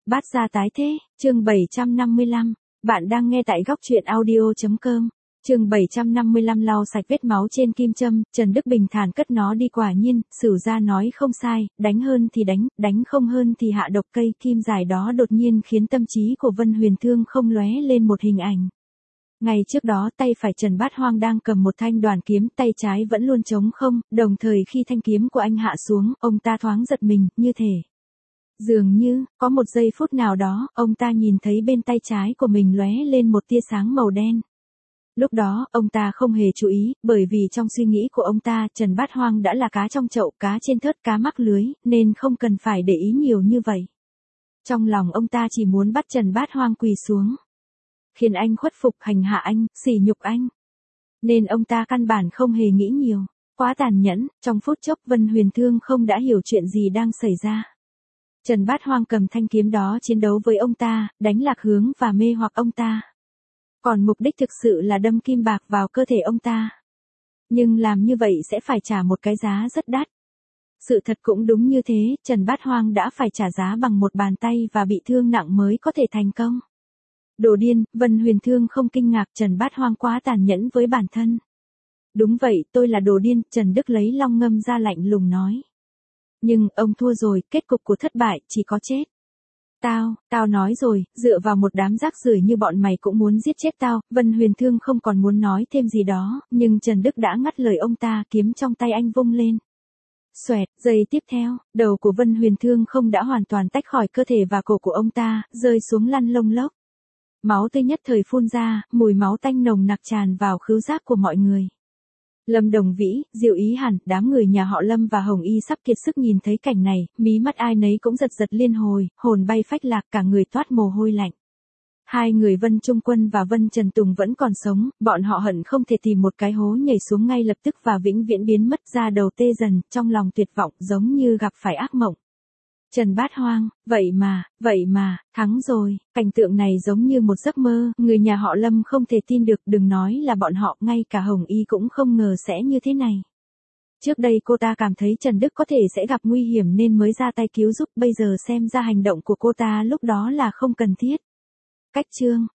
Bát gia tái thế, chương 755. Bạn đang nghe tại góc truyện audio.com. Chương 755 lau sạch vết máu trên kim châm, Trần Đức bình thản cất nó đi, quả nhiên, Sửu gia nói không sai, đánh hơn thì đánh không hơn thì hạ độc. Cây kim dài đó đột nhiên khiến tâm trí của Vân Huyền Thương không lóe lên một hình ảnh. Ngày trước đó tay phải Trần Bát Hoang đang cầm một thanh đoàn kiếm, tay trái vẫn luôn trống không, đồng thời khi thanh kiếm của anh hạ xuống, ông ta thoáng giật mình, như thể dường như, có một giây phút nào đó, ông ta nhìn thấy bên tay trái của mình lóe lên một tia sáng màu đen. Lúc đó, ông ta không hề chú ý, bởi vì trong suy nghĩ của ông ta, Trần Bát Hoang đã là cá trong chậu, cá trên thớt, cá mắc lưới, nên không cần phải để ý nhiều như vậy. Trong lòng ông ta chỉ muốn bắt Trần Bát Hoang quỳ xuống, khiến anh khuất phục, hành hạ anh, sỉ nhục anh. Nên ông ta căn bản không hề nghĩ nhiều, quá tàn nhẫn. Trong phút chốc Vân Huyền Thương không đã hiểu chuyện gì đang xảy ra. Trần Bát Hoang cầm thanh kiếm đó chiến đấu với ông ta, đánh lạc hướng và mê hoặc ông ta. Còn mục đích thực sự là đâm kim bạc vào cơ thể ông ta. Nhưng làm như vậy sẽ phải trả một cái giá rất đắt. Sự thật cũng đúng như thế, Trần Bát Hoang đã phải trả giá bằng một bàn tay và bị thương nặng mới có thể thành công. Đồ điên, Vân Huyền Thương không kinh ngạc, Trần Bát Hoang quá tàn nhẫn với bản thân. Đúng vậy, tôi là đồ điên, Trần Đức lấy long ngâm ra lạnh lùng nói. Nhưng, ông thua rồi, kết cục của thất bại, chỉ có chết. Tao nói rồi, dựa vào một đám rác rưởi như bọn mày cũng muốn giết chết tao. Vân Huyền Thương không còn muốn nói thêm gì đó, nhưng Trần Đức đã ngắt lời ông ta, kiếm trong tay anh vung lên. Xoẹt, giây tiếp theo, đầu của Vân Huyền Thương không đã hoàn toàn tách khỏi cơ thể và cổ của ông ta, rơi xuống lăn lông lốc. Máu tươi nhất thời phun ra, mùi máu tanh nồng nặc tràn vào khứu giác của mọi người. Lâm Đồng Vĩ, Diệu Ý Hàn, đám người nhà họ Lâm và Hồng Y sắp kiệt sức nhìn thấy cảnh này, mí mắt ai nấy cũng giật giật liên hồi, hồn bay phách lạc, cả người toát mồ hôi lạnh. Hai người Vân Trung Quân và Vân Trần Tùng vẫn còn sống, bọn họ hận không thể tìm một cái hố nhảy xuống ngay lập tức và vĩnh viễn biến mất, ra đầu tê dần, trong lòng tuyệt vọng giống như gặp phải ác mộng. Trần Bát Hoang, vậy mà, thắng rồi. Cảnh tượng này giống như một giấc mơ, người nhà họ Lâm không thể tin được, đừng nói là bọn họ, ngay cả Hồng Y cũng không ngờ sẽ như thế này. Trước đây cô ta cảm thấy Trần Đức có thể sẽ gặp nguy hiểm nên mới ra tay cứu giúp, bây giờ xem ra hành động của cô ta lúc đó là không cần thiết. Cách chương